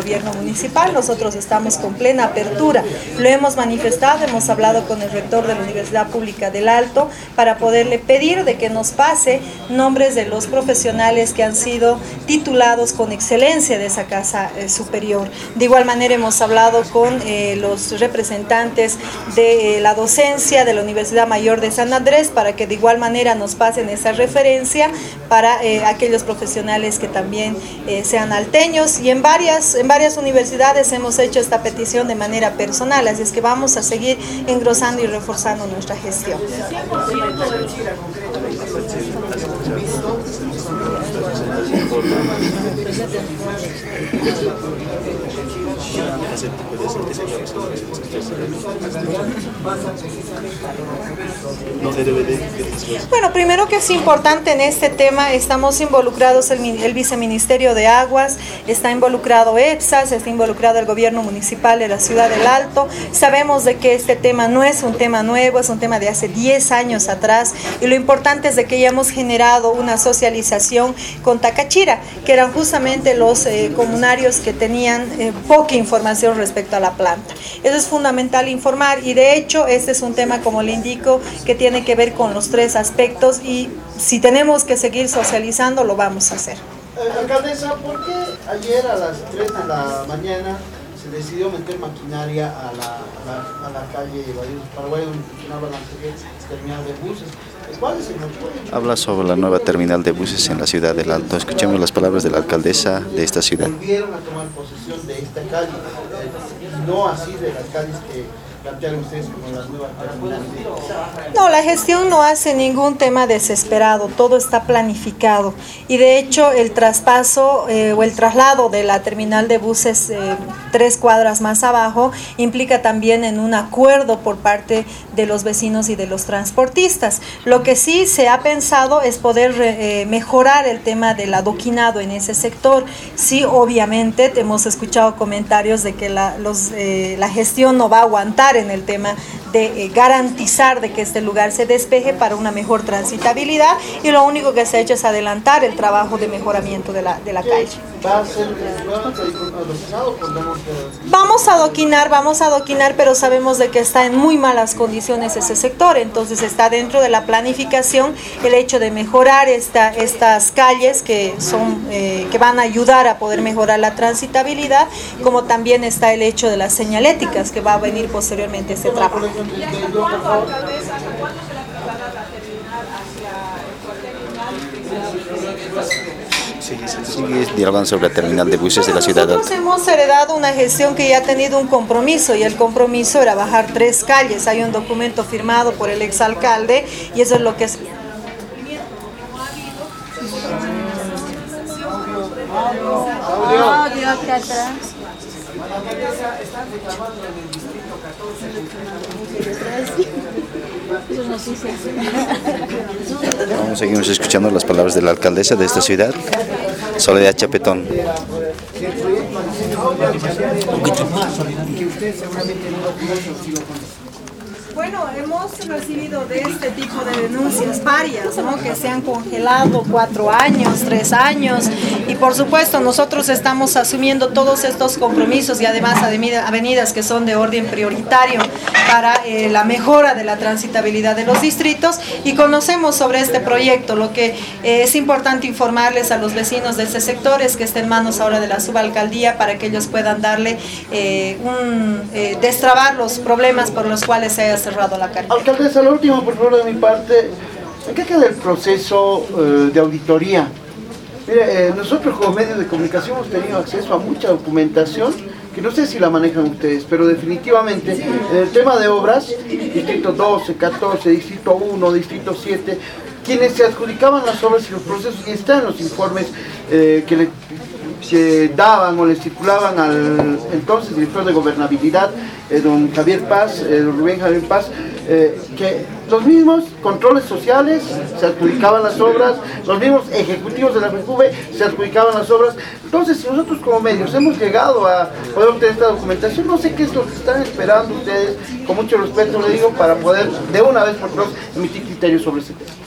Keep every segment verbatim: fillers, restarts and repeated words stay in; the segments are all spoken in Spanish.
gobierno municipal. Nosotros estamos con plena apertura. Lo hemos manifestado, hemos hablado con el rector de la Universidad Pública del Alto para poderle pedir de que nos pase nombres de los profesionales que han sido titulados con excelencia de esa casa eh, superior. De igual manera hemos hablado con eh, los representantes de eh, la docencia de la Universidad Mayor de San Andrés para que de igual manera nos pasen esa referencia para eh, aquellos profesionales que también eh, sean alteños, y en varias, en varias universidades hemos hecho esta petición de manera personal, así es que vamos a seguir engrosando y reforzando nuestra gestión. Bueno, primero que es importante en este tema, estamos involucrados el, el Viceministerio de Aguas, está involucrado EPSAS, está involucrado el gobierno municipal de la Ciudad del Alto. Sabemos de que este tema no es un tema nuevo, es un tema de hace diez años atrás, y lo importante es de que ya hemos generado una socialización con Tacachira, que eran justamente los eh, comunarios que tenían eh, poca información respecto a la planta. Eso es fundamental informar, y de hecho este es un tema, como le indico, que tiene que ver con los tres aspectos, y si tenemos que seguir socializando lo vamos a hacer. Eh, alcaldesa, ¿por qué ayer a las tres de la mañana se decidió meter maquinaria a la, a la, a la calle Badios Paraguay, donde funcionaba la anterior terminal de buses? ¿Cuál es el motivo? Habla sobre la nueva terminal de buses en la Ciudad del Alto. Escuchemos las palabras de la alcaldesa de esta ciudad. Volvieron a tomar posesión de esta calle, eh, y no así de las calles que plantean ustedes como las nuevas terminales. No, la gestión no hace ningún tema desesperado, todo está planificado, y de hecho el traspaso eh, o el traslado de la terminal de buses eh, tres cuadras más abajo implica también en un acuerdo por parte de los vecinos y de los transportistas. Lo que sí se ha pensado es poder eh, mejorar el tema del adoquinado en ese sector. Sí, obviamente hemos escuchado comentarios de que la, los, eh, la gestión no va a aguantar en el tema de eh, garantizar de que este lugar se despeje para una mejor transitabilidad, y lo único que se ha hecho es adelantar el trabajo de mejoramiento de la, de la calle. ¿Va a ser adoquinado? Vamos a adoquinar, vamos a adoquinar, pero sabemos de que está en muy malas condiciones ese sector, entonces está dentro de la planificación el hecho de mejorar esta, estas calles que, son, eh, que van a ayudar a poder mejorar la transitabilidad, como también está el hecho de las señaléticas que va a venir posteriormente a este trabajo. Sigue, sigue dialogando sobre la terminal de buses de la ciudad. Nosotros hemos heredado una gestión que ya ha tenido un compromiso, y el compromiso era bajar tres calles. Hay un documento firmado por el exalcalde y eso es lo que es. Audio acá atrás. Están reclamando en el distrito catorce. Vamos, seguimos escuchando las palabras de la alcaldesa de esta ciudad, Soledad Chapetón. Bueno, hemos recibido de este tipo de denuncias varias, ¿no? Que se han congelado cuatro años, tres años, y por supuesto nosotros estamos asumiendo todos estos compromisos y además avenidas que son de orden prioritario para eh, la mejora de la transitabilidad de los distritos, y conocemos sobre este proyecto. Lo que eh, es importante informarles a los vecinos de ese sector es que está en manos ahora de la subalcaldía para que ellos puedan darle eh, un eh, destrabar los problemas por los cuales se haya cerrado la carretera. Alcaldesa, lo último, por favor, de mi parte, ¿en qué queda el proceso eh, de auditoría? Mire, eh, nosotros como medios de comunicación hemos tenido acceso a mucha documentación que no sé si la manejan ustedes, pero definitivamente en el tema de obras, distrito doce, catorce, distrito uno, distrito siete, quienes se adjudicaban las obras y los procesos, y están en los informes eh, que le que daban o le circulaban al entonces director de gobernabilidad, eh, don Javier Paz, eh, don Rubén Javier Paz, eh, que los mismos controles sociales se adjudicaban las obras, los mismos ejecutivos de la FEJUVE se adjudicaban las obras. Entonces, si nosotros como medios hemos llegado a poder obtener esta documentación, no sé qué es lo que están esperando ustedes, con mucho respeto le digo, para poder de una vez por todas emitir criterios sobre ese tema.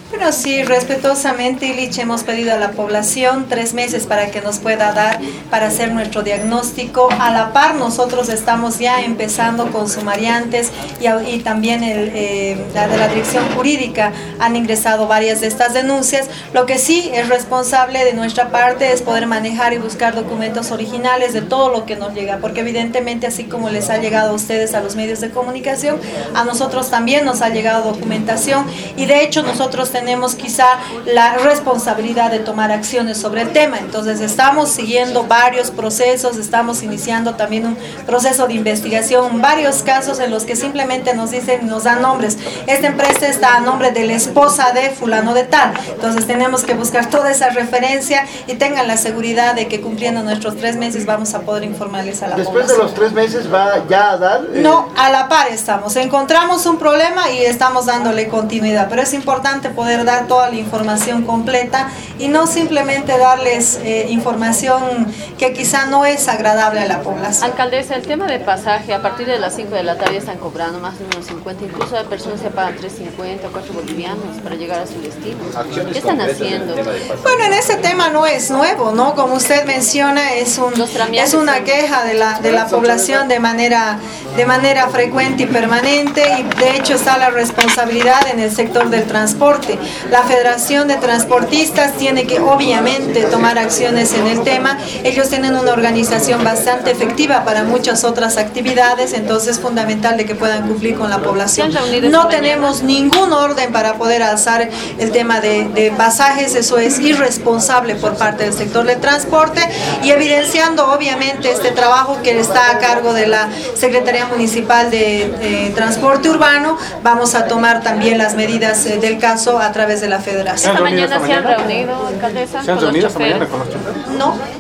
Bueno, sí, respetuosamente, Ilich, hemos pedido a la población tres meses para que nos pueda dar para hacer nuestro diagnóstico. A la par, nosotros estamos ya empezando con sumariantes y, y también el, eh, la de la dirección jurídica han ingresado varias de estas denuncias. Lo que sí es responsable de nuestra parte es poder manejar y buscar documentos originales de todo lo que nos llega, porque evidentemente, así como les ha llegado a ustedes a los medios de comunicación, a nosotros también nos ha llegado documentación y de hecho nosotros tenemos quizá la responsabilidad de tomar acciones sobre el tema. Entonces estamos siguiendo varios procesos, estamos iniciando también un proceso de investigación, varios casos en los que simplemente nos dicen, nos dan nombres. Esta empresa está a nombre de la esposa de fulano de tal. Entonces tenemos que buscar toda esa referencia y tengan la seguridad de que cumpliendo nuestros tres meses vamos a poder informarles a la Después población. de los tres meses va ya a dar... Eh... No, a la par estamos. Encontramos un problema y estamos dándole continuidad, pero es importante poder dar toda la información completa y no simplemente darles eh, información que quizá no es agradable a la población. Alcaldesa, el tema de pasaje, a partir de las cinco de la tarde están cobrando más de unos cincuenta, incluso hay personas que pagan tres cincuenta, cuatro bolivianos para llegar a su destino. ¿Qué están haciendo? Bueno, en ese tema no es nuevo, ¿no? Como usted menciona, es, un, es una queja de la, de la población de manera, de manera frecuente y permanente, y de hecho está la responsabilidad en el sector del transporte. La Federación de Transportistas tiene que obviamente tomar acciones en el tema. Ellos tienen una organización bastante efectiva para muchas otras actividades, entonces es fundamental de que puedan cumplir con la población. No tenemos ningún orden para poder alzar el tema de, de pasajes, eso es irresponsable por parte del sector del transporte y evidenciando obviamente este trabajo que está a cargo de la Secretaría Municipal de, de Transporte Urbano. Vamos a tomar también las medidas eh, del caso a través de la Federación. ¿Esta mañana se han reunido, alcaldesa, ¿Se han con los reunido esta choferes? mañana con los choferes? No.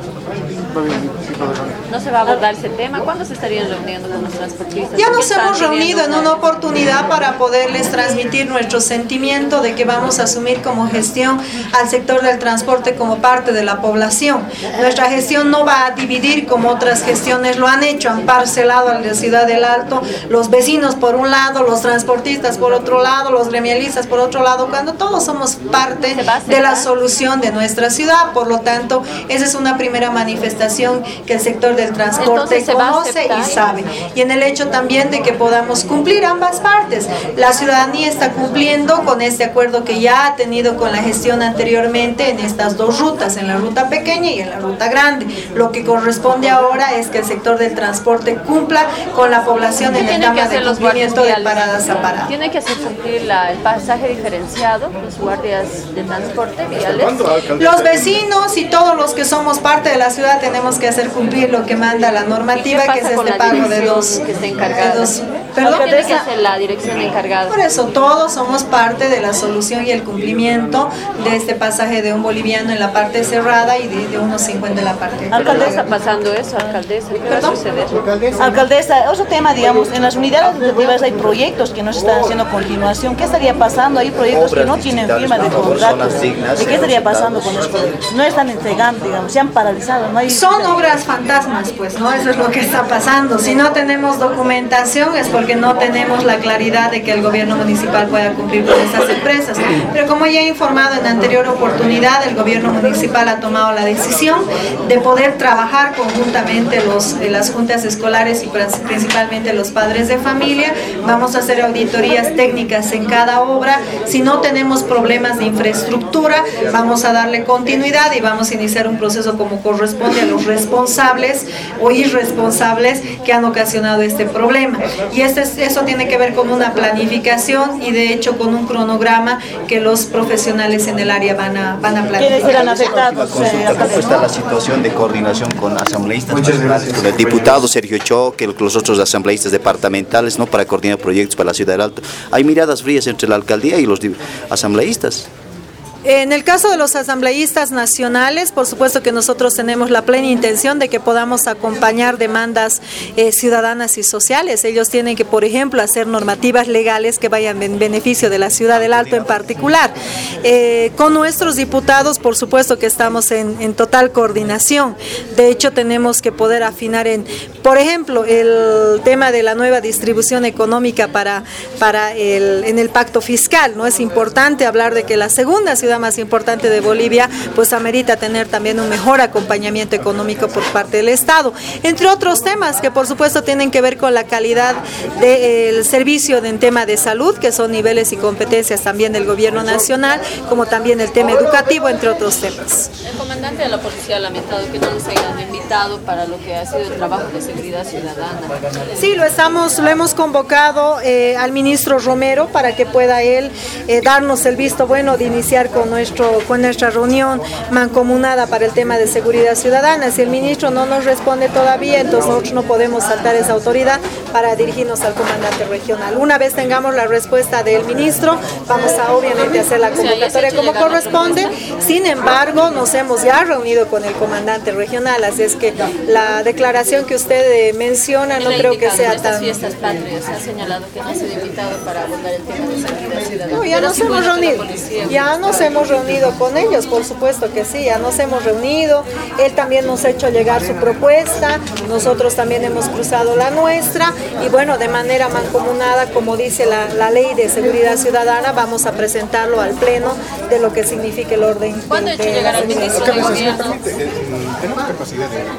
¿No se va a abordar ese tema? ¿Cuándo se estarían reuniendo con los transportistas? Ya nos hemos reunido en una oportunidad para poderles transmitir nuestro sentimiento de que vamos a asumir como gestión al sector del transporte como parte de la población. Nuestra gestión no va a dividir como otras gestiones lo han hecho, han parcelado a la ciudad del Alto, los vecinos por un lado, los transportistas por otro lado, los gremialistas por otro lado, cuando todos somos parte de la solución de nuestra ciudad. Por lo tanto, esa es una primera manifestación que el sector del transporte conoce y sabe, y en el hecho también de que podamos cumplir ambas partes. La ciudadanía está cumpliendo con este acuerdo que ya ha tenido con la gestión anteriormente en estas dos rutas, en la ruta pequeña y en la ruta grande. Lo que corresponde ahora es que el sector del transporte cumpla con la población en el tema de cumplimiento de paradas a paradas. Tiene que hacer cumplir la, el pasaje diferenciado, los guardias de transporte viales. Los vecinos y todos los que somos parte de la ciudad tenemos que hacer cumplir lo que manda la normativa, que es este pago de dos, que está encargada? de dos perdón, tiene que ser la dirección encargada. Por eso todos somos parte de la solución y el cumplimiento de este pasaje de un boliviano en la parte cerrada y de, de unos cincuenta en la parte. Alcaldesa, está pasando eso, alcaldesa, ¿qué va a suceder? Alcaldesa, otro tema, digamos, en las unidades educativas hay proyectos que no se están haciendo continuación. ¿Qué estaría pasando? Hay proyectos que no tienen firma de contratos. ¿Y qué estaría pasando con los proyectos? No están entregando, digamos, se han paralizado. No hay... Son obras fantasmas, pues, ¿no? Eso es lo que está pasando. Si no tenemos documentación es porque no tenemos la claridad de que el gobierno municipal pueda cumplir con esas empresas. Pero como ya he informado en anterior oportunidad, el gobierno municipal ha tomado la decisión de poder trabajar conjuntamente los, las juntas escolares y principalmente los padres de familia. Vamos a hacer auditorías técnicas en cada obra. Si no tenemos problemas de infraestructura, vamos a darle continuidad y vamos a iniciar un proceso como corresponde a los responsables o irresponsables que han ocasionado este problema. Y este, eso tiene que ver con una planificación y de hecho con un cronograma que los profesionales en el área van a, van a planificar. ¿Quiénes serán afectados? ¿Cómo está la situación de coordinación con asambleístas nacionales, con el diputado Sergio Choque, los otros asambleístas departamentales, ¿no?, para coordinar proyectos para la ciudad del Alto? Hay miradas frías entre la alcaldía y los asambleístas. En el caso de los asambleístas nacionales, por supuesto que nosotros tenemos la plena intención de que podamos acompañar demandas eh, ciudadanas y sociales. Ellos tienen que, por ejemplo, hacer normativas legales que vayan en beneficio de la ciudad del Alto en particular. Eh, con nuestros diputados, por supuesto que estamos en, en total coordinación. De hecho, tenemos que poder afinar en, por ejemplo, el tema de la nueva distribución económica para, para el, en el pacto fiscal, ¿no? Es importante hablar de que la segunda ciudad más importante de Bolivia, pues amerita tener también un mejor acompañamiento económico por parte del Estado, entre otros temas que por supuesto tienen que ver con la calidad del servicio en tema de salud, que son niveles y competencias también del gobierno nacional, como también el tema educativo, entre otros temas. El comandante de la policía ha lamentado que no nos hayan invitado para lo que ha sido el trabajo de seguridad ciudadana. Sí, lo estamos, lo hemos convocado eh, al ministro Romero para que pueda él eh, darnos el visto bueno de iniciar con nuestro con nuestra reunión mancomunada para el tema de seguridad ciudadana. Si el ministro no nos responde todavía, entonces nosotros no podemos saltar esa autoridad para dirigirnos al comandante regional. Una vez tengamos la respuesta del ministro, vamos a obviamente hacer la convocatoria como corresponde. Sin embargo, nos hemos ya reunido con el comandante regional, así es que la declaración que usted eh, menciona no creo que sea tan... fiestas patrias ha señalado que no se ha invitado para abordar el tema de seguridad ciudadana. No, ya nos hemos reunido, ya nos hemos reunido con ellos, por supuesto que sí, ya nos hemos reunido, él también nos ha hecho llegar su propuesta, nosotros también hemos cruzado la nuestra y bueno, de manera mancomunada, como dice la, la ley de seguridad ciudadana, vamos a presentarlo al pleno de lo que significa el orden. ¿Cuándo ha hecho llegar al ministro de Gobierno? ¿Tenemos capacidad de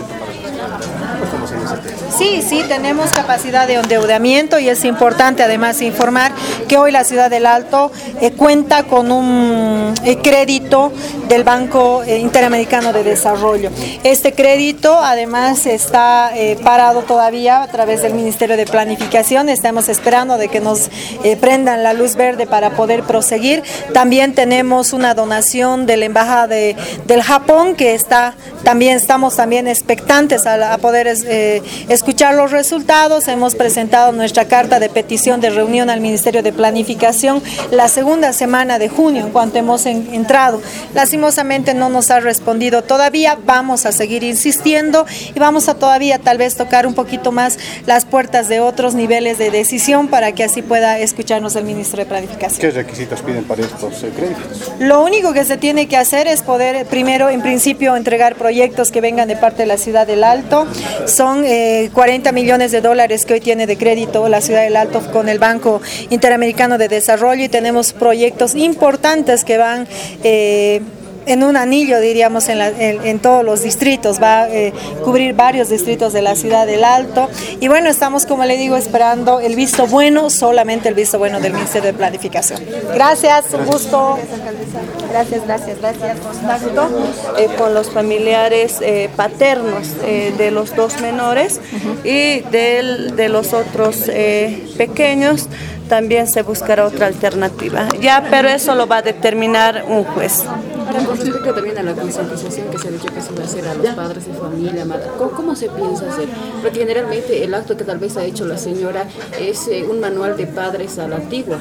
Sí, sí, tenemos capacidad de endeudamiento y es importante además informar que hoy la ciudad del Alto eh, cuenta con un eh, crédito del Banco eh, Interamericano de Desarrollo. Este crédito además está eh, parado todavía a través del Ministerio de Planificación, estamos esperando de que nos eh, prendan la luz verde para poder proseguir. También tenemos una donación de la Embajada de, del Japón que está, también estamos también expectantes a, a poder eh, escuchar los resultados. Hemos presentado nuestra carta de petición de reunión al Ministerio de Planificación la segunda semana de junio, en cuanto hemos en, entrado. Lastimosamente no nos ha respondido todavía, vamos a seguir insistiendo y vamos a todavía tal vez tocar un poquito más las puertas de otros niveles de decisión para que así pueda escucharnos el Ministro de Planificación. ¿Qué requisitos piden para estos eh, créditos? Lo único que se tiene que hacer es poder, primero, en principio, entregar proyectos que vengan de parte de la ciudad del Alto. Son eh, cuarenta millones de dólares que hoy tiene de crédito la ciudad del Alto con el Banco Interamericano de Desarrollo y tenemos proyectos importantes que van eh, en un anillo, diríamos, en, la, en, en todos los distritos, va a eh, cubrir varios distritos de la ciudad del Alto y bueno, estamos, como le digo, esperando el visto bueno, solamente el visto bueno del Ministerio de Planificación. Gracias, un gusto. Gracias, gracias, gracias. Contacto eh, con los familiares eh, paternos eh, de los dos menores uh-huh. y del, de los otros eh, pequeños. También se buscará otra alternativa. Ya, pero eso lo va a determinar un juez. Ahora, con respecto también a la concientización que se ha dicho que se va a hacer a los padres de familia, ¿cómo, cómo se piensa hacer? Porque generalmente el acto que tal vez ha hecho la señora es eh, un manual de padres a la antigua.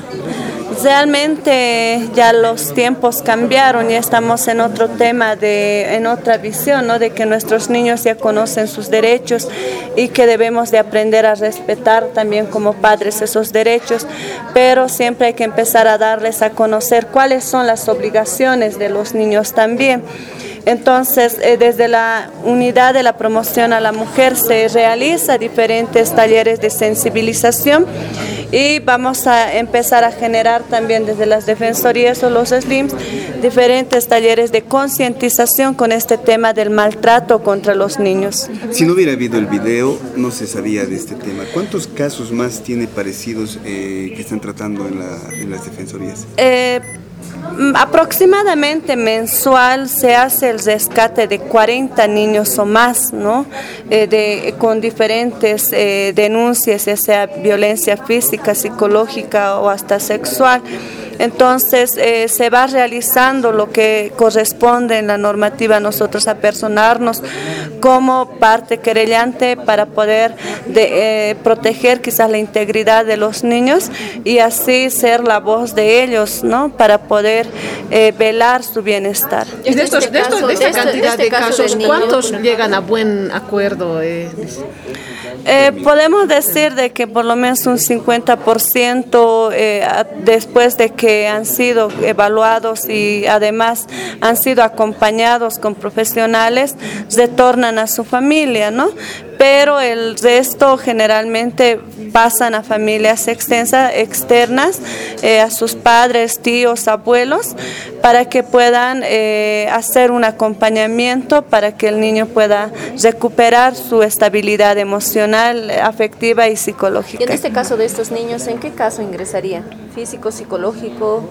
Realmente ya los tiempos cambiaron y estamos en otro tema, de, en otra visión, ¿no? De que nuestros niños ya conocen sus derechos y que debemos de aprender a respetar también como padres esos derechos, pero siempre hay que empezar a darles a conocer cuáles son las obligaciones de los niños también. Entonces, eh, desde la unidad de la promoción a la mujer se realiza diferentes talleres de sensibilización y vamos a empezar a generar también desde las defensorías o los S L I Ms diferentes talleres de concientización con este tema del maltrato contra los niños. Si no hubiera habido el video, no se sabía de este tema. ¿Cuántos casos más tiene parecidos eh, que están tratando en, la, en las defensorías? Eh, Aproximadamente mensual se hace el rescate de cuarenta niños o más, ¿no? Eh, de, con diferentes eh, denuncias, ya sea violencia física, psicológica o hasta sexual. Entonces eh, se va realizando lo que corresponde en la normativa a nosotros apersonarnos como parte querellante para poder de, eh, proteger quizás la integridad de los niños y así ser la voz de ellos, ¿no? Para poder eh, velar su bienestar. Y de, estos, de, estos, de esta cantidad de casos, ¿cuántos llegan a buen acuerdo? Eh? Eh, podemos decir de que por lo menos un cincuenta por ciento eh, después de que han sido evaluados y además han sido acompañados con profesionales, retornan a su familia, ¿no? Pero el resto generalmente pasan a familias extensas, externas, eh, a sus padres, tíos, abuelos, para que puedan eh, hacer un acompañamiento para que el niño pueda recuperar su estabilidad emocional, afectiva y psicológica. Y en este caso de estos niños, ¿en qué caso ingresaría? ¿Físico, psicológico?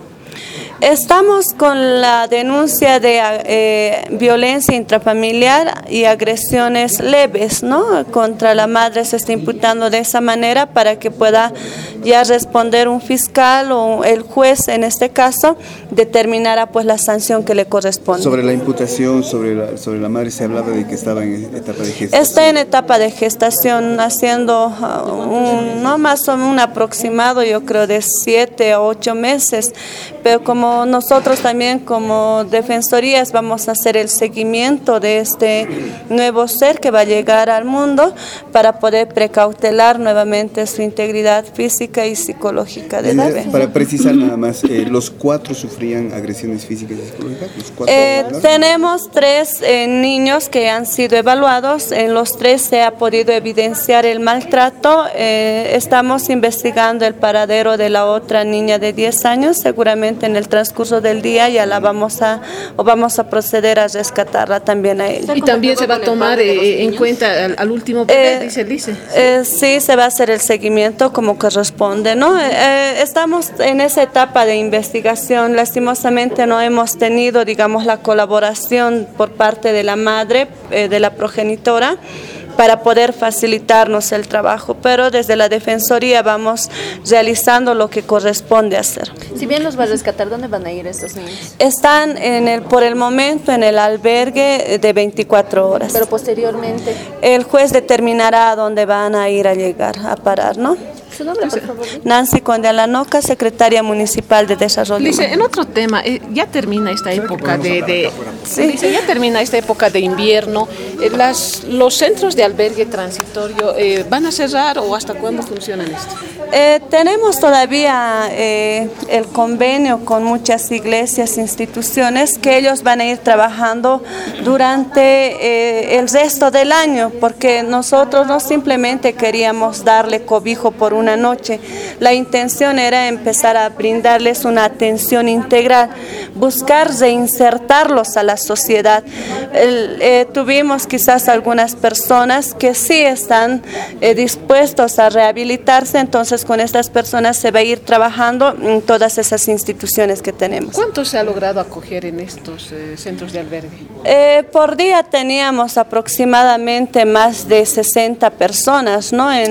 Estamos con la denuncia de eh, violencia intrafamiliar y agresiones leves, ¿no? Contra la madre se está imputando de esa manera para que pueda ya responder un fiscal o el juez, en este caso, determinará pues la sanción que le corresponde. Sobre la imputación, sobre la, sobre la madre, se hablaba de que estaba en etapa de gestación. Está en etapa de gestación, haciendo uh, un, no más o menos un aproximado, yo creo, de siete a ocho meses, pero como nosotros también como defensorías vamos a hacer el seguimiento de este nuevo ser que va a llegar al mundo para poder precautelar nuevamente su integridad física y psicológica de bebé. Para precisar nada más, eh, ¿los cuatro sufrían agresiones físicas y psicológicas? ¿Los cuatro eh, tenemos tres eh, niños que han sido evaluados, en los tres se ha podido evidenciar el maltrato, eh, estamos investigando el paradero de la otra niña de diez años, seguramente en el transcurso del día ya la vamos a o vamos a proceder a rescatarla también a ella. Y también se va a tomar eh, en cuenta al, al último bebé, eh, dice, dice. Eh, sí, se va a hacer el seguimiento como corresponde, ¿no? Eh, estamos en esa etapa de investigación, lastimosamente no hemos tenido, digamos, la colaboración por parte de la madre, eh, de la progenitora, para poder facilitarnos el trabajo, pero desde la Defensoría vamos realizando lo que corresponde hacer. Si bien los va a rescatar, ¿dónde van a ir estos niños? Están en el, por el momento en el albergue de veinticuatro horas. Pero posteriormente. El juez determinará a dónde van a ir a llegar, a parar, ¿no? ¿Su nombre, por favor? Nancy Conde Alanoca, secretaria municipal de Desarrollo. Dice, en otro tema, eh, ya termina esta época de, de sí. dice, ya termina esta época de invierno. Eh, las, los centros de albergue transitorio eh, van a cerrar o hasta cuándo funcionan esto? Eh, tenemos todavía eh, el convenio con muchas iglesias, instituciones, que ellos van a ir trabajando durante eh, el resto del año, porque nosotros no simplemente queríamos darle cobijo por una noche, la intención era empezar a brindarles una atención integral, buscar reinsertarlos a la sociedad. El, eh, tuvimos quizás algunas personas que sí están eh, dispuestos a rehabilitarse, entonces con estas personas se va a ir trabajando en todas esas instituciones que tenemos. ¿Cuánto se ha logrado acoger en estos eh, centros de albergue? Eh, por día teníamos aproximadamente más de sesenta personas, ¿no? En,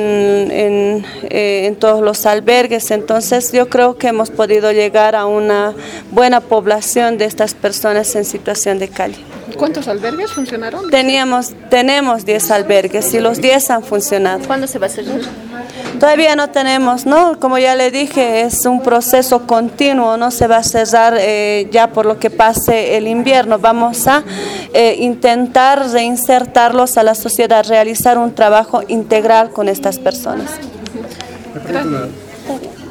en, eh, en todos los albergues, entonces yo creo que hemos podido llegar a una buena población de estas personas en situación de calle. ¿Cuántos albergues funcionaron? Teníamos, tenemos diez albergues y los diez han funcionado. ¿Cuándo se va a cerrar? Todavía no tenemos, ¿no? Como ya le dije, es un proceso continuo, no se va a cerrar eh, ya por lo que pase el invierno. Vamos a eh, intentar reinsertarlos a la sociedad, realizar un trabajo integral con estas personas. Gracias.